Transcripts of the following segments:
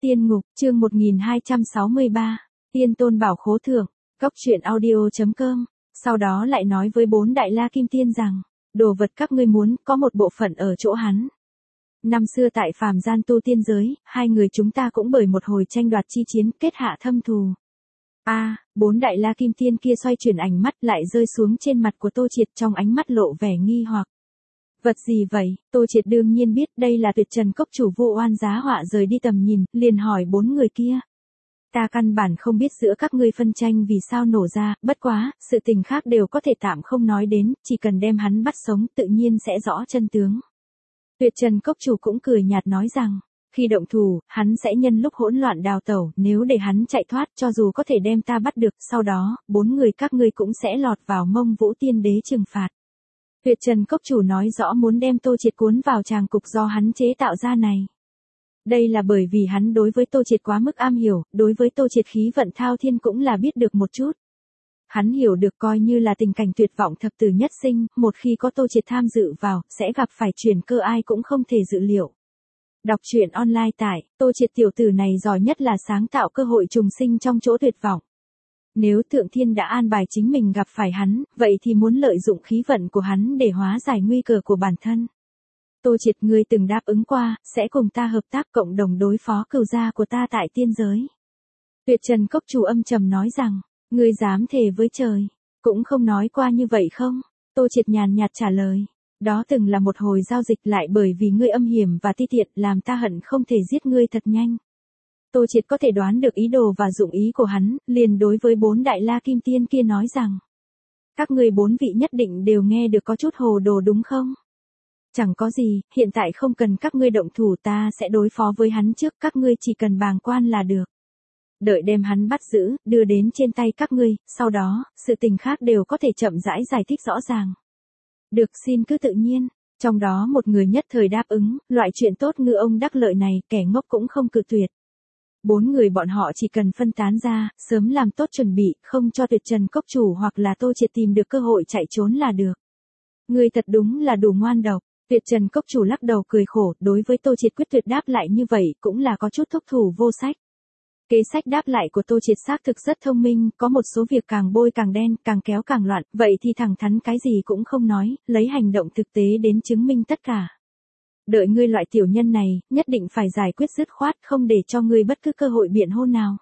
Tiên ngục, chương 1263, Tiên tôn bảo khố thưởng, Cốc truyện audio.com. Sau đó lại nói với 4 đại la kim tiên rằng, đồ vật các ngươi muốn, có một bộ phận ở chỗ hắn. Năm xưa tại phàm gian tu tiên giới, hai người chúng ta cũng bởi một hồi tranh đoạt chi chiến kết hạ thâm thù. 4 đại la kim tiên kia xoay chuyển ánh mắt lại rơi xuống trên mặt của Tô Triệt, trong ánh mắt lộ vẻ nghi hoặc. Vật gì vậy? Tô Triệt đương nhiên biết đây là Tuyệt Trần Cốc chủ vô oan giá họa rời đi tầm nhìn, liền hỏi 4 người kia. Ta căn bản không biết giữa các ngươi phân tranh vì sao nổ ra, bất quá, sự tình khác đều có thể tạm không nói đến, chỉ cần đem hắn bắt sống tự nhiên sẽ rõ chân tướng. Tuyệt Trần Cốc chủ cũng cười nhạt nói rằng, khi động thủ, hắn sẽ nhân lúc hỗn loạn đào tẩu, nếu để hắn chạy thoát cho dù có thể đem ta bắt được, sau đó, 4 người các ngươi cũng sẽ lọt vào Mông Vũ Tiên Đế trừng phạt. Tuyệt Trần Cốc chủ nói rõ muốn đem Tô Triệt cuốn vào tràng cục do hắn chế tạo ra này. Đây là bởi vì hắn đối với Tô Triệt quá mức am hiểu, đối với Tô Triệt khí vận thao thiên cũng là biết được một chút. Hắn hiểu được coi như là tình cảnh tuyệt vọng thập tử nhất sinh, một khi có Tô Triệt tham dự vào, sẽ gặp phải chuyển cơ ai cũng không thể dự liệu. Đọc truyện online tại, Tô Triệt tiểu tử này giỏi nhất là sáng tạo cơ hội trùng sinh trong chỗ tuyệt vọng. Nếu Thượng Thiên đã an bài chính mình gặp phải hắn, vậy thì muốn lợi dụng khí vận của hắn để hóa giải nguy cơ của bản thân. Tô Triệt, ngươi từng đáp ứng qua, sẽ cùng ta hợp tác cộng đồng đối phó cừu gia của ta tại tiên giới. Tuyệt Trần Cốc chủ âm trầm nói rằng, ngươi dám thề với trời, cũng không nói qua như vậy không? Tô Triệt nhàn nhạt trả lời, đó từng là một hồi giao dịch lại bởi vì ngươi âm hiểm và ti tiện làm ta hận không thể giết ngươi thật nhanh. Tô Triệt có thể đoán được ý đồ và dụng ý của hắn, liền đối với 4 đại la kim tiên kia nói rằng, các ngươi 4 vị nhất định đều nghe được có chút hồ đồ đúng không? Chẳng có gì, hiện tại không cần các ngươi động thủ, ta sẽ đối phó với hắn trước, các ngươi chỉ cần bàng quan là được. Đợi đem hắn bắt giữ, đưa đến trên tay các ngươi, sau đó, sự tình khác đều có thể chậm rãi giải thích rõ ràng. Được, xin cứ tự nhiên. Trong đó một người nhất thời đáp ứng, loại chuyện tốt ngư ông đắc lợi này, kẻ ngốc cũng không cự tuyệt. 4 người bọn họ chỉ cần phân tán ra, sớm làm tốt chuẩn bị, không cho Tuyệt Trần Cốc chủ hoặc là Tô Triệt tìm được cơ hội chạy trốn là được. Người thật đúng là đủ ngoan độc. Tuyệt Trần Cốc chủ lắc đầu cười khổ, đối với Tô Triệt quyết tuyệt đáp lại như vậy, cũng là có chút thúc thủ vô sách. Kế sách đáp lại của Tô Triệt xác thực rất thông minh, có một số việc càng bôi càng đen, càng kéo càng loạn, vậy thì thẳng thắn cái gì cũng không nói, lấy hành động thực tế đến chứng minh tất cả. Đợi ngươi loại tiểu nhân này, nhất định phải giải quyết dứt khoát, không để cho ngươi bất cứ cơ hội biện hôn nào.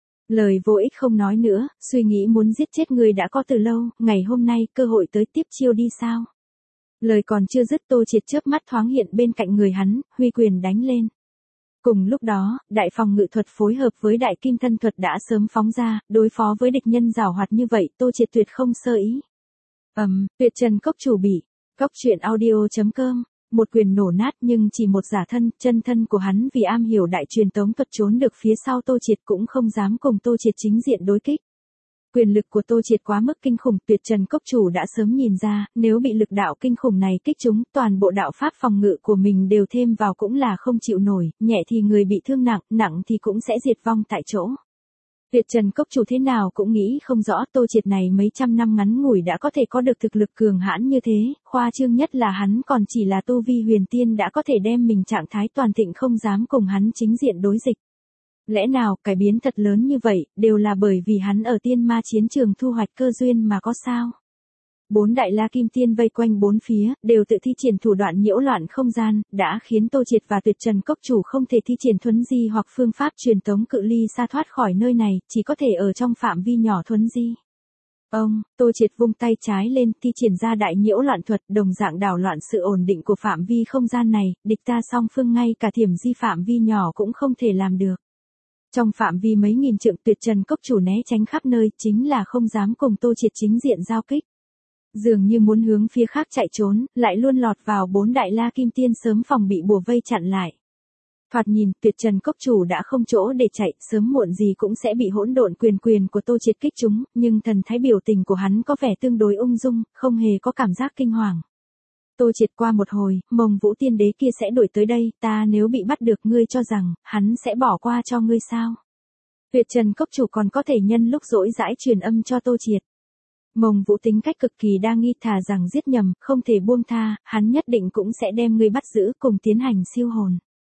Lời vô ích không nói nữa, suy nghĩ muốn giết chết ngươi đã có từ lâu, ngày hôm nay cơ hội tới tiếp chiêu đi sao? Lời còn chưa dứt, Tô Triệt chớp mắt thoáng hiện bên cạnh người hắn, huy quyền đánh lên. Cùng lúc đó, đại phòng ngự thuật phối hợp với đại kim thân thuật đã sớm phóng ra, đối phó với địch nhân giảo hoạt như vậy, Tô Triệt tuyệt không sơ ý. Tuyệt Trần Cốc chủ bị, Cốc truyện audio.com, một quyền nổ nát nhưng chỉ một giả thân, chân thân của hắn vì am hiểu đại truyền tống thuật trốn được phía sau Tô Triệt cũng không dám cùng Tô Triệt chính diện đối kích. Quyền lực của Tô Triệt quá mức kinh khủng, Tuyệt Trần Cốc chủ đã sớm nhìn ra, nếu bị lực đạo kinh khủng này kích trúng, toàn bộ đạo pháp phòng ngự của mình đều thêm vào cũng là không chịu nổi, nhẹ thì người bị thương nặng, nặng thì cũng sẽ diệt vong tại chỗ. Tuyệt Trần Cốc chủ thế nào cũng nghĩ không rõ, Tô Triệt này mấy trăm năm ngắn ngủi đã có thể có được thực lực cường hãn như thế, khoa trương nhất là hắn còn chỉ là tu vi huyền tiên đã có thể đem mình trạng thái toàn thịnh không dám cùng hắn chính diện đối dịch. Lẽ nào, cải biến thật lớn như vậy, đều là bởi vì hắn ở tiên ma chiến trường thu hoạch cơ duyên mà có sao? 4 đại la kim tiên vây quanh 4 phía, đều tự thi triển thủ đoạn nhiễu loạn không gian, đã khiến Tô Triệt và Tuyệt Trần Cốc chủ không thể thi triển thuấn di hoặc phương pháp truyền tống cự ly xa thoát khỏi nơi này, chỉ có thể ở trong phạm vi nhỏ thuấn di. Tô Triệt vung tay trái lên, thi triển ra đại nhiễu loạn thuật, đồng dạng đảo loạn sự ổn định của phạm vi không gian này, địch ta song phương ngay cả thiểm di phạm vi nhỏ cũng không thể làm được. Trong phạm vi mấy nghìn trượng, Tuyệt Trần Cốc chủ né tránh khắp nơi, chính là không dám cùng Tô Triệt chính diện giao kích. Dường như muốn hướng phía khác chạy trốn, lại luôn lọt vào 4 đại la kim tiên sớm phòng bị bùa vây chặn lại. Thoạt nhìn, Tuyệt Trần Cốc chủ đã không chỗ để chạy, sớm muộn gì cũng sẽ bị hỗn độn quyền của Tô Triệt kích trúng, nhưng thần thái biểu tình của hắn có vẻ tương đối ung dung, không hề có cảm giác kinh hoàng. Tô Triệt, qua một hồi, Mông Vũ Tiên Đế kia sẽ đuổi tới đây, ta nếu bị bắt được, ngươi cho rằng, hắn sẽ bỏ qua cho ngươi sao? Tuyệt Trần Cốc chủ còn có thể nhân lúc rỗi rãi truyền âm cho Tô Triệt. Mông Vũ tính cách cực kỳ đa nghi, thà rằng giết nhầm, không thể buông tha, hắn nhất định cũng sẽ đem ngươi bắt giữ cùng tiến hành siêu hồn.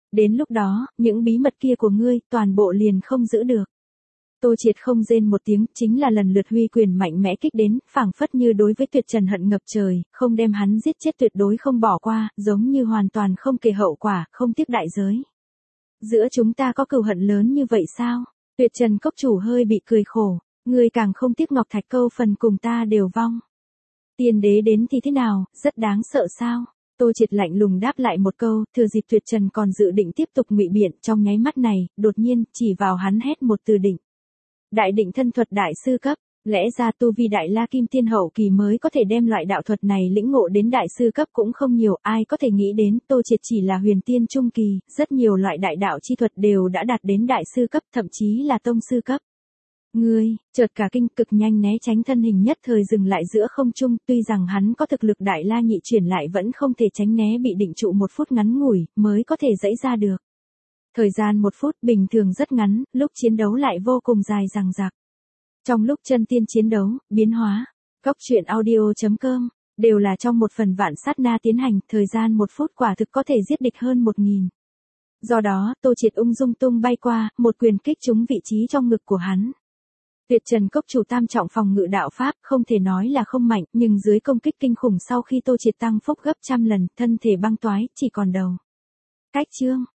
Đến lúc đó, những bí mật kia của ngươi, toàn bộ liền không giữ được. Tô Triệt không rên một tiếng, chính là lần lượt huy quyền mạnh mẽ kích đến, phảng phất như đối với Tuyệt Trần hận ngập trời, không đem hắn giết chết tuyệt đối không bỏ qua, giống như hoàn toàn không kể hậu quả, không tiếc đại giới. Giữa chúng ta có cừu hận lớn như vậy sao? Tuyệt Trần cốc chủ hơi bị cười khổ, ngươi càng không tiếc ngọc thạch câu phần cùng ta đều vong. Tiên đế đến thì thế nào, rất đáng sợ sao? Tô Triệt lạnh lùng đáp lại một câu, thừa dịp Tuyệt Trần còn dự định tiếp tục ngụy biện, trong nháy mắt này, đột nhiên, chỉ vào hắn hét một từ định. Đại định thân thuật đại sư cấp, lẽ ra tu vi đại la kim tiên hậu kỳ mới có thể đem loại đạo thuật này lĩnh ngộ đến đại sư cấp cũng không nhiều, ai có thể nghĩ đến Tô Triệt chỉ là huyền tiên trung kỳ, rất nhiều loại đại đạo chi thuật đều đã đạt đến đại sư cấp, thậm chí là tông sư cấp. Ngươi, chợt cả kinh cực nhanh né tránh thân hình nhất thời dừng lại giữa không trung, tuy rằng hắn có thực lực đại la nhị chuyển lại vẫn không thể tránh né bị định trụ một phút ngắn ngủi, mới có thể dãy ra được. Thời gian một phút bình thường rất ngắn, lúc chiến đấu lại vô cùng dài dằng dặc. Trong lúc chân tiên chiến đấu, biến hóa, cốc truyện audio.com, đều là trong một phần vạn sát na tiến hành, thời gian một phút quả thực có thể giết địch hơn 1000. Do đó, Tô Triệt ung dung tung bay qua, một quyền kích trúng vị trí trong ngực của hắn. Tuyệt Trần cốc chủ tam trọng phòng ngự đạo pháp, không thể nói là không mạnh, nhưng dưới công kích kinh khủng sau khi Tô Triệt tăng phúc gấp trăm lần, thân thể băng toái, chỉ còn đầu. Cách chương